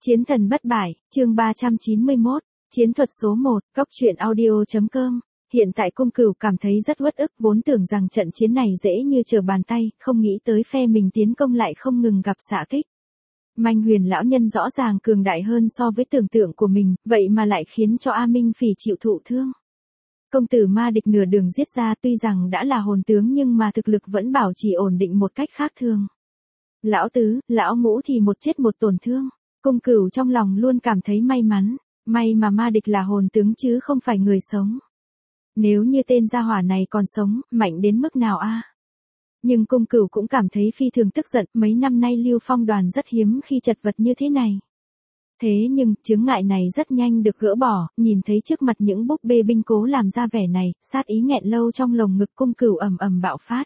Chiến thần bất bại, chương 391, chiến thuật số 1, cốc truyện audio.com. Hiện tại Cung Cửu cảm thấy rất uất ức, vốn tưởng rằng trận chiến này dễ như trở bàn tay, không nghĩ tới phe mình tiến công lại không ngừng gặp xạ kích. Manh Huyền lão nhân rõ ràng cường đại hơn so với tưởng tượng của mình, vậy mà lại khiến cho A Minh Phỉ chịu thụ thương. Công tử ma địch nửa đường giết ra, tuy rằng đã là hồn tướng nhưng mà thực lực vẫn bảo trì ổn định một cách khác thường. Lão tứ, lão ngũ thì một chết một tổn thương. Cung Cửu trong lòng luôn cảm thấy may mắn, may mà ma địch là hồn tướng chứ không phải người sống. Nếu như tên gia hỏa này còn sống, mạnh đến mức nào a? Nhưng Cung Cửu cũng cảm thấy phi thường tức giận, mấy năm nay Lưu Phong đoàn rất hiếm khi chật vật như thế này. Thế nhưng, chướng ngại này rất nhanh được gỡ bỏ, nhìn thấy trước mặt những búp bê binh cố làm ra vẻ này, sát ý nghẹn lâu trong lồng ngực Cung Cửu ầm ầm bạo phát.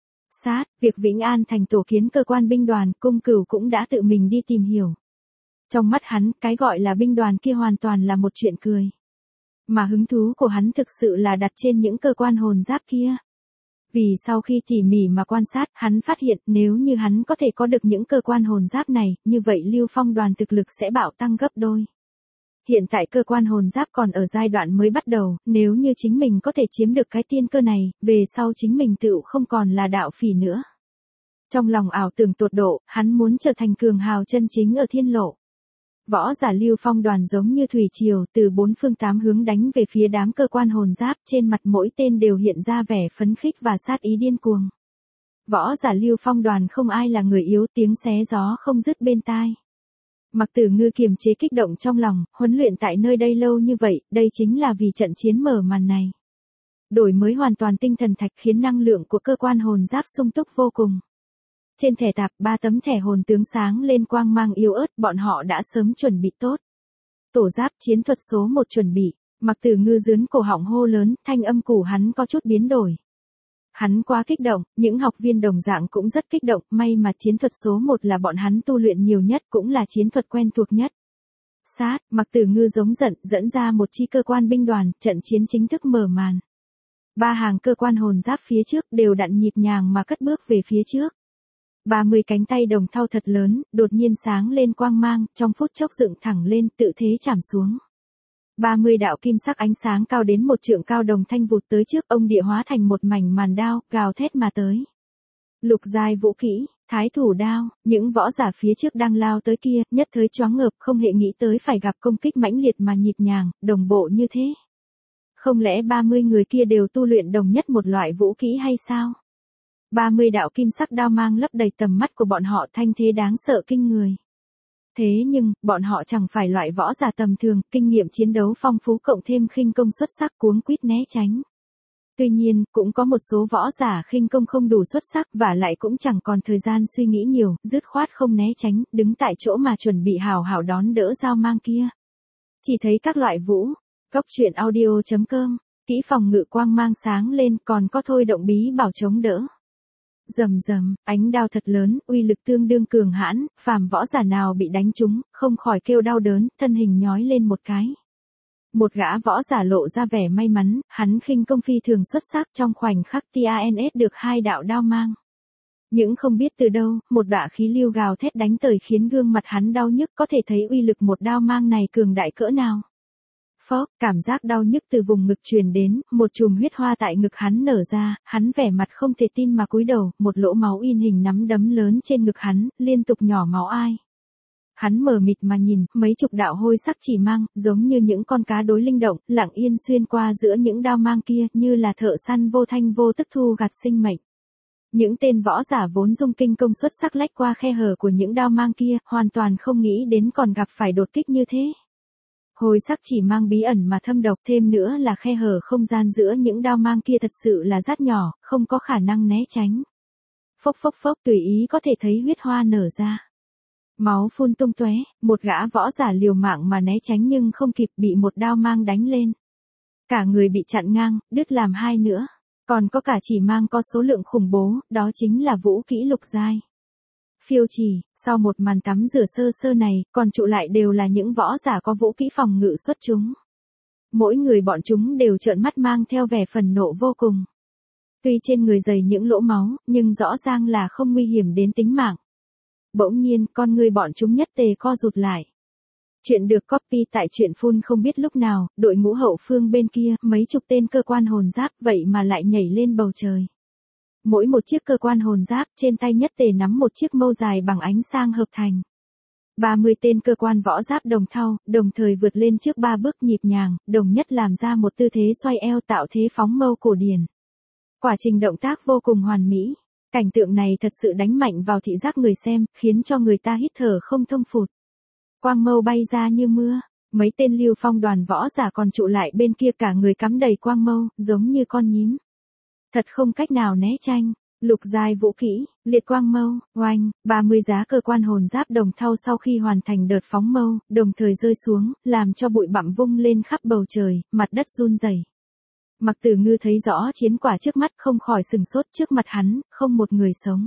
Việc Vĩnh An thành tổ kiến cơ quan binh đoàn, Cung Cửu cũng đã tự mình đi tìm hiểu. Trong mắt hắn, cái gọi là binh đoàn kia hoàn toàn là một chuyện cười. Mà hứng thú của hắn thực sự là đặt trên những cơ quan hồn giáp kia. Vì sau khi tỉ mỉ mà quan sát, hắn phát hiện nếu như hắn có thể có được những cơ quan hồn giáp này, như vậy Lưu Phong đoàn thực lực sẽ bạo tăng gấp đôi. Hiện tại cơ quan hồn giáp còn ở giai đoạn mới bắt đầu, nếu như chính mình có thể chiếm được cái tiên cơ này, về sau chính mình tựu không còn là đạo phỉ nữa. Trong lòng ảo tưởng tột độ, hắn muốn trở thành cường hào chân chính ở thiên lộ. Võ giả Lưu Phong đoàn giống như thủy triều, từ bốn phương tám hướng đánh về phía đám cơ quan hồn giáp, trên mặt mỗi tên đều hiện ra vẻ phấn khích và sát ý điên cuồng. Võ giả Lưu Phong đoàn không ai là người yếu, tiếng xé gió không dứt bên tai. Mặc Tử Ngư kiềm chế kích động trong lòng, huấn luyện tại nơi đây lâu như vậy, đây chính là vì trận chiến mở màn này. Đổi mới hoàn toàn tinh thần thạch khiến năng lượng của cơ quan hồn giáp sung túc vô cùng. Trên thẻ tạp, 3 tấm thẻ hồn tướng sáng lên quang mang yếu ớt, bọn họ đã sớm chuẩn bị tốt. Tổ giáp chiến thuật số 1 chuẩn bị, Mặc Tử Ngư dướn cổ họng hô lớn, thanh âm củ hắn có chút biến đổi. Hắn quá kích động, những học viên đồng dạng cũng rất kích động, may mà chiến thuật số 1 là bọn hắn tu luyện nhiều nhất, cũng là chiến thuật quen thuộc nhất. Mặc Tử Ngư giống giận, dẫn ra một chi cơ quan binh đoàn, trận chiến chính thức mở màn. 3 hàng cơ quan hồn giáp phía trước đều đặn nhịp nhàng mà cất bước về phía trước. 30 cánh tay đồng thau thật lớn, đột nhiên sáng lên quang mang, trong phút chốc dựng thẳng lên, tự thế chạm xuống. 30 đạo kim sắc ánh sáng cao đến một trượng cao đồng thanh vụt tới trước ông địa hóa thành một mảnh màn đao, gào thét mà tới. Lục giai vũ kỹ, thái thủ đao, những võ giả phía trước đang lao tới kia, nhất thời choáng ngợp, không hề nghĩ tới phải gặp công kích mãnh liệt mà nhịp nhàng, đồng bộ như thế. Không lẽ 30 người kia đều tu luyện đồng nhất một loại vũ kỹ hay sao? 30 đạo kim sắc đao mang lấp đầy tầm mắt của bọn họ, thanh thế đáng sợ kinh người. Thế nhưng, bọn họ chẳng phải loại võ giả tầm thường, kinh nghiệm chiến đấu phong phú cộng thêm khinh công xuất sắc, cuống quýt né tránh. Tuy nhiên, cũng có một số võ giả khinh công không đủ xuất sắc và lại cũng chẳng còn thời gian suy nghĩ nhiều, dứt khoát không né tránh, đứng tại chỗ mà chuẩn bị hào hào đón đỡ dao mang kia. Chỉ thấy các loại vũ, cốc truyện audio.com, kỹ phòng ngự quang mang sáng lên, còn có thôi động bí bảo chống đỡ. Rầm rầm, ánh đao thật lớn, uy lực tương đương cường hãn, phàm võ giả nào bị đánh trúng, không khỏi kêu đau đớn, thân hình nhói lên một cái. Một gã võ giả lộ ra vẻ may mắn, hắn khinh công phi thường xuất sắc, trong khoảnh khắc TANS được 2 đạo đao mang. Những không biết từ đâu, một đọa khí lưu gào thét đánh tới khiến gương mặt hắn đau nhức, có thể thấy uy lực một đao mang này cường đại cỡ nào. Cảm giác đau nhức từ vùng ngực truyền đến, một chùm huyết hoa tại ngực hắn nở ra, hắn vẻ mặt không thể tin mà cúi đầu, một lỗ máu in hình nắm đấm lớn trên ngực hắn, liên tục nhỏ máu ai. Hắn mờ mịt mà nhìn, mấy chục đạo hôi sắc chỉ mang, giống như những con cá đối linh động, lặng yên xuyên qua giữa những đao mang kia, như là thợ săn vô thanh vô tức thu gặt sinh mệnh. Những tên võ giả vốn dung kinh công xuất sắc lách qua khe hở của những đao mang kia, hoàn toàn không nghĩ đến còn gặp phải đột kích như thế. Hồi sắc chỉ mang bí ẩn mà thâm độc, thêm nữa là khe hở không gian giữa những đao mang kia thật sự là rất nhỏ, không có khả năng né tránh. Phốc tùy ý có thể thấy huyết hoa nở ra. Máu phun tung tóe, một gã võ giả liều mạng mà né tránh nhưng không kịp, bị một đao mang đánh lên. Cả người bị chặn ngang, đứt làm 2 nữa. Còn có cả chỉ mang có số lượng khủng bố, đó chính là vũ kỹ lục giai. Phiêu chỉ, sau một màn tắm rửa sơ sơ này, còn trụ lại đều là những võ giả có vũ kỹ phòng ngự xuất chúng. Mỗi người bọn chúng đều trợn mắt mang theo vẻ phần nộ vô cùng. Tuy trên người dày những lỗ máu, nhưng rõ ràng là không nguy hiểm đến tính mạng. Bỗng nhiên, con người bọn chúng nhất tề co rụt lại. Chuyện được copy tại truyện phun không biết lúc nào, đội ngũ hậu phương bên kia, mấy chục tên cơ quan hồn giáp vậy mà lại nhảy lên bầu trời. Mỗi một chiếc cơ quan hồn giáp trên tay nhất tề nắm một chiếc mâu dài bằng ánh sang hợp thành. 30 tên cơ quan võ giáp đồng thau, đồng thời vượt lên trước 3 bước nhịp nhàng, đồng nhất làm ra một tư thế xoay eo tạo thế phóng mâu cổ điển. Quá trình động tác vô cùng hoàn mỹ. Cảnh tượng này thật sự đánh mạnh vào thị giác người xem, khiến cho người ta hít thở không thông phụt. Quang mâu bay ra như mưa, mấy tên Lưu Phong đoàn võ giả còn trụ lại bên kia cả người cắm đầy quang mâu, giống như con nhím. Thật không cách nào né tránh. Lục giai vũ kỹ, liệt quang mâu, oanh, 30 giá cơ quan hồn giáp đồng thau sau khi hoàn thành đợt phóng mâu, đồng thời rơi xuống, làm cho bụi bặm vung lên khắp bầu trời, mặt đất run rẩy. Mạc Tử Ngư thấy rõ chiến quả trước mắt không khỏi sừng sốt, trước mặt hắn, không một người sống.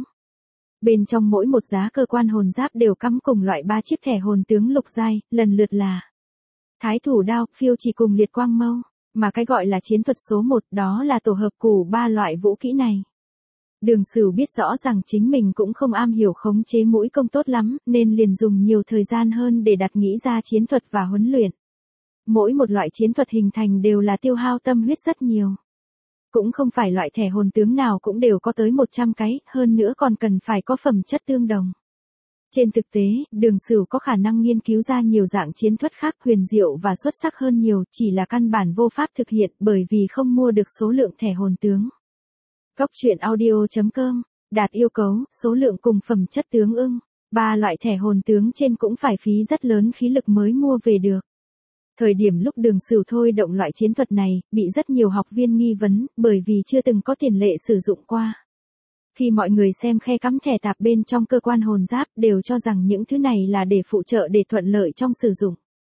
Bên trong mỗi một giá cơ quan hồn giáp đều cắm cùng loại 3 chiếc thẻ hồn tướng lục giai, lần lượt là Thái thủ đao, phiêu chỉ cùng liệt quang mâu, mà cái gọi là chiến thuật số 1 đó là tổ hợp của 3 loại vũ kỹ này. Đường Sửu biết rõ rằng chính mình cũng không am hiểu khống chế mũi công tốt lắm, nên liền dùng nhiều thời gian hơn để đặt nghĩ ra chiến thuật và huấn luyện. Mỗi một loại chiến thuật hình thành đều là tiêu hao tâm huyết rất nhiều. Cũng không phải loại thẻ hồn tướng nào cũng đều có tới 100 cái, hơn nữa còn cần phải có phẩm chất tương đồng. Trên thực tế, Đường Sửu có khả năng nghiên cứu ra nhiều dạng chiến thuật khác huyền diệu và xuất sắc hơn nhiều, chỉ là căn bản vô pháp thực hiện bởi vì không mua được số lượng thẻ hồn tướng. Góc truyện audio.com, đạt yêu cầu, số lượng cùng phẩm chất tương ưng. 3 loại thẻ hồn tướng trên cũng phải phí rất lớn khí lực mới mua về được. Thời điểm lúc Đường Sửu thôi động loại chiến thuật này, bị rất nhiều học viên nghi vấn, bởi vì chưa từng có tiền lệ sử dụng qua. Khi mọi người xem khe cắm thẻ tạp bên trong cơ quan hồn giáp đều cho rằng những thứ này là để phụ trợ để thuận lợi trong sử dụng.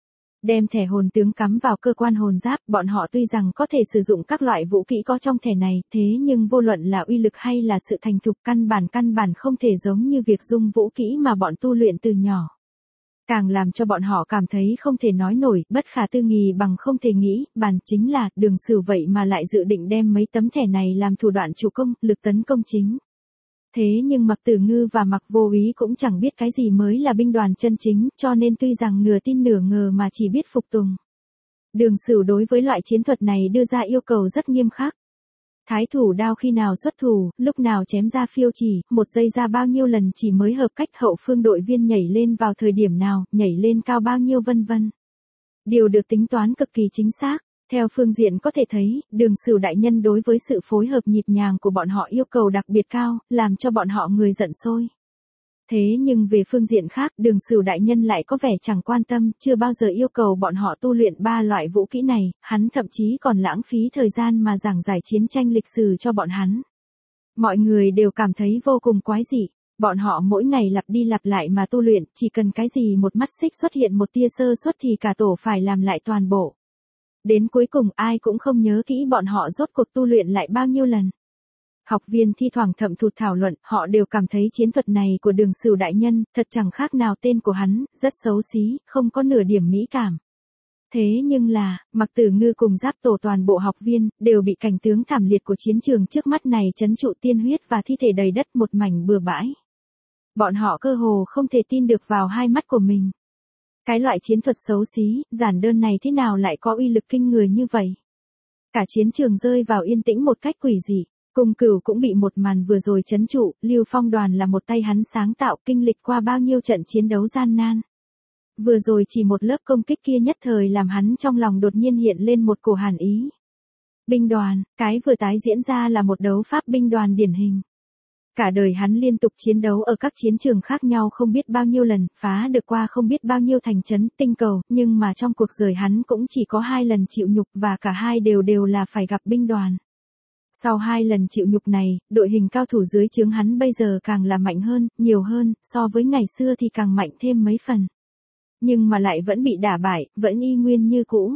Đem thẻ hồn tướng cắm vào cơ quan hồn giáp, bọn họ tuy rằng có thể sử dụng các loại vũ kỹ có trong thẻ này, thế nhưng vô luận là uy lực hay là sự thành thục căn bản không thể giống như việc dung vũ kỹ mà bọn tu luyện từ nhỏ. Càng làm cho bọn họ cảm thấy không thể nói nổi, bất khả tư nghì bằng không thể nghĩ, chính là, Đường Sửu vậy mà lại dự định đem mấy tấm thẻ này làm thủ đoạn chủ công, lực tấn công chính. Thế nhưng Mạc Tử Ngư và Mạc Vô Úy cũng chẳng biết cái gì mới là binh đoàn chân chính, cho nên tuy rằng nửa tin nửa ngờ mà chỉ biết phục tùng. Đường Sửu đối với loại chiến thuật này đưa ra yêu cầu rất nghiêm khắc. Thái thủ đao khi nào xuất thủ, lúc nào chém ra phiêu chỉ, 1 giây ra bao nhiêu lần chỉ mới hợp cách, hậu phương đội viên nhảy lên vào thời điểm nào, nhảy lên cao bao nhiêu vân vân. Điều được tính toán cực kỳ chính xác. Theo phương diện có thể thấy, Đường Sửu đại nhân đối với sự phối hợp nhịp nhàng của bọn họ yêu cầu đặc biệt cao, làm cho bọn họ người giận sôi. Thế nhưng về phương diện khác, Đường Sửu đại nhân lại có vẻ chẳng quan tâm, chưa bao giờ yêu cầu bọn họ tu luyện 3 loại vũ kỹ này, hắn thậm chí còn lãng phí thời gian mà giảng giải chiến tranh lịch sử cho bọn hắn. Mọi người đều cảm thấy vô cùng quái dị, bọn họ mỗi ngày lặp đi lặp lại mà tu luyện, chỉ cần cái gì một mắt xích xuất hiện một tia sơ suất thì cả tổ phải làm lại toàn bộ. Đến cuối cùng ai cũng không nhớ kỹ bọn họ rốt cuộc tu luyện lại bao nhiêu lần. Học viên thi thoảng thậm thụt thảo luận, họ đều cảm thấy chiến thuật này của Đường Sửu đại nhân, thật chẳng khác nào tên của hắn, rất xấu xí, không có nửa điểm mỹ cảm. Thế nhưng là, Mạc Tử Ngư cùng Giáp tổ toàn bộ học viên, đều bị cảnh tướng thảm liệt của chiến trường trước mắt này trấn trụ, tiên huyết và thi thể đầy đất một mảnh bừa bãi. Bọn họ cơ hồ không thể tin được vào hai mắt của mình. Cái loại chiến thuật xấu xí, giản đơn này thế nào lại có uy lực kinh người như vậy? Cả chiến trường rơi vào yên tĩnh một cách quỷ dị. Cung Cửu cũng bị một màn vừa rồi trấn trụ, Lưu Phong đoàn là một tay hắn sáng tạo, kinh lịch qua bao nhiêu trận chiến đấu gian nan. Vừa rồi chỉ một lớp công kích kia nhất thời làm hắn trong lòng đột nhiên hiện lên một cổ hàn ý. Binh đoàn, cái vừa tái diễn ra là một đấu pháp binh đoàn điển hình. Cả đời hắn liên tục chiến đấu ở các chiến trường khác nhau không biết bao nhiêu lần, phá được qua không biết bao nhiêu thành trấn, tinh cầu, nhưng mà trong cuộc đời hắn cũng chỉ có 2 lần chịu nhục và cả hai đều là phải gặp binh đoàn. Sau 2 lần chịu nhục này, đội hình cao thủ dưới trướng hắn bây giờ càng là mạnh hơn, nhiều hơn, so với ngày xưa thì càng mạnh thêm mấy phần. Nhưng mà lại vẫn bị đả bại, vẫn y nguyên như cũ.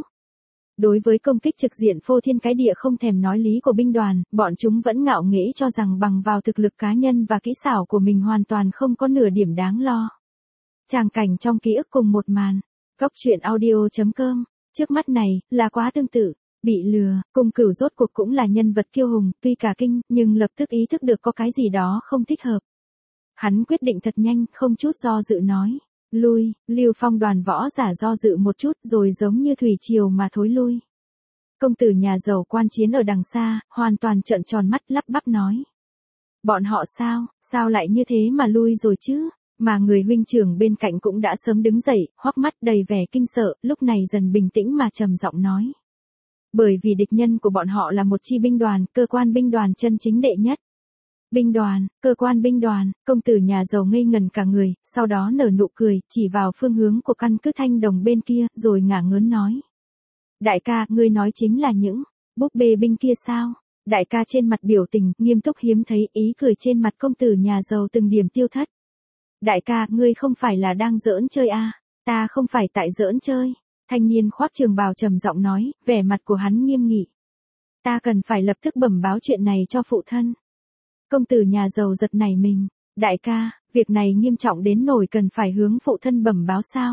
Đối với công kích trực diện phô thiên cái địa không thèm nói lý của binh đoàn, bọn chúng vẫn ngạo nghễ cho rằng bằng vào thực lực cá nhân và kỹ xảo của mình hoàn toàn không có nửa điểm đáng lo. Tràng cảnh trong ký ức cùng một màn. Góc truyện audio.com, trước mắt này, là quá tương tự. Bị lừa, Cung Cửu rốt cuộc cũng là nhân vật kiêu hùng, tuy cả kinh, nhưng lập tức ý thức được có cái gì đó không thích hợp. Hắn quyết định thật nhanh, không chút do dự nói. Lui, Lưu Phong đoàn võ giả do dự một chút rồi giống như thủy triều mà thối lui. Công tử nhà giàu quan chiến ở đằng xa, hoàn toàn trợn tròn mắt lắp bắp nói. Bọn họ sao lại như thế mà lui rồi chứ? Mà người huynh trưởng bên cạnh cũng đã sớm đứng dậy, hoắc mắt đầy vẻ kinh sợ, lúc này dần bình tĩnh mà trầm giọng nói. Bởi vì địch nhân của bọn họ là một chi binh đoàn, cơ quan binh đoàn chân chính đệ nhất. Binh đoàn, cơ quan binh đoàn, công tử nhà giàu ngây ngần cả người, sau đó nở nụ cười, chỉ vào phương hướng của căn cứ Thanh Đồng bên kia, rồi ngả ngớn nói. Đại ca, ngươi nói chính là những búp bê binh kia sao? Đại ca trên mặt biểu tình, nghiêm túc hiếm thấy, ý cười trên mặt công tử nhà giàu từng điểm tiêu thất. Đại ca, ngươi không phải là đang giỡn chơi à? Ta không phải tại giỡn chơi. Thanh niên khoác trường bào trầm giọng nói, vẻ mặt của hắn nghiêm nghị. Ta cần phải lập tức bẩm báo chuyện này cho phụ thân. Công tử nhà giàu giật nảy mình. Đại ca, việc này nghiêm trọng đến nỗi cần phải hướng phụ thân bẩm báo sao?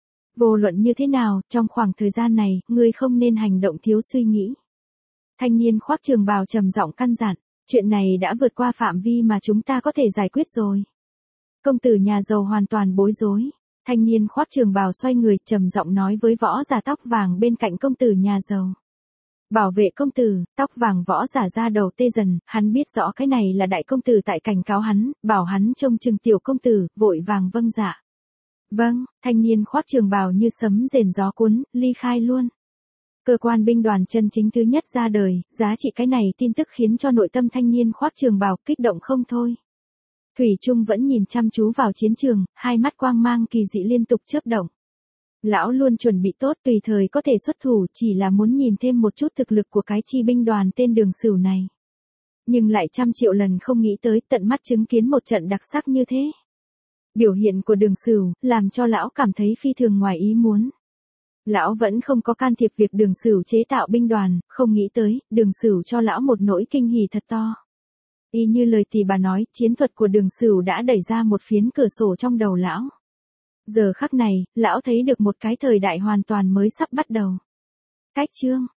Vô luận như thế nào, trong khoảng thời gian này, ngươi không nên hành động thiếu suy nghĩ. Thanh niên khoác trường bào trầm giọng căn dặn, chuyện này đã vượt qua phạm vi mà chúng ta có thể giải quyết rồi. Công tử nhà giàu hoàn toàn bối rối. Thanh niên khoác trường bào xoay người trầm giọng nói với võ giả tóc vàng bên cạnh công tử nhà giàu. Bảo vệ công tử, tóc vàng võ giả ra đầu tê dần, hắn biết rõ cái này là đại công tử tại cảnh cáo hắn, bảo hắn trông chừng tiểu công tử, vội vàng vâng dạ. Vâng, thanh niên khoác trường bào như sấm rền gió cuốn, ly khai luôn. Cơ quan binh đoàn chân chính thứ nhất ra đời, giá trị cái này tin tức khiến cho nội tâm thanh niên khoác trường bào kích động không thôi. Thủy Trung vẫn nhìn chăm chú vào chiến trường, hai mắt quang mang kỳ dị liên tục chớp động. Lão luôn chuẩn bị tốt tùy thời có thể xuất thủ, chỉ là muốn nhìn thêm một chút thực lực của cái chi binh đoàn tên Đường Sửu này. Nhưng lại trăm triệu lần không nghĩ tới tận mắt chứng kiến một trận đặc sắc như thế. Biểu hiện của Đường Sửu làm cho lão cảm thấy phi thường ngoài ý muốn. Lão vẫn không có can thiệp việc Đường Sửu chế tạo binh đoàn, không nghĩ tới, Đường Sửu cho lão một nỗi kinh hỉ thật to. Y như lời tỷ bà nói, chiến thuật của Đường Sửu đã đẩy ra một phiến cửa sổ trong đầu lão. Giờ khắc này, lão thấy được một cái thời đại hoàn toàn mới sắp bắt đầu. Cách chương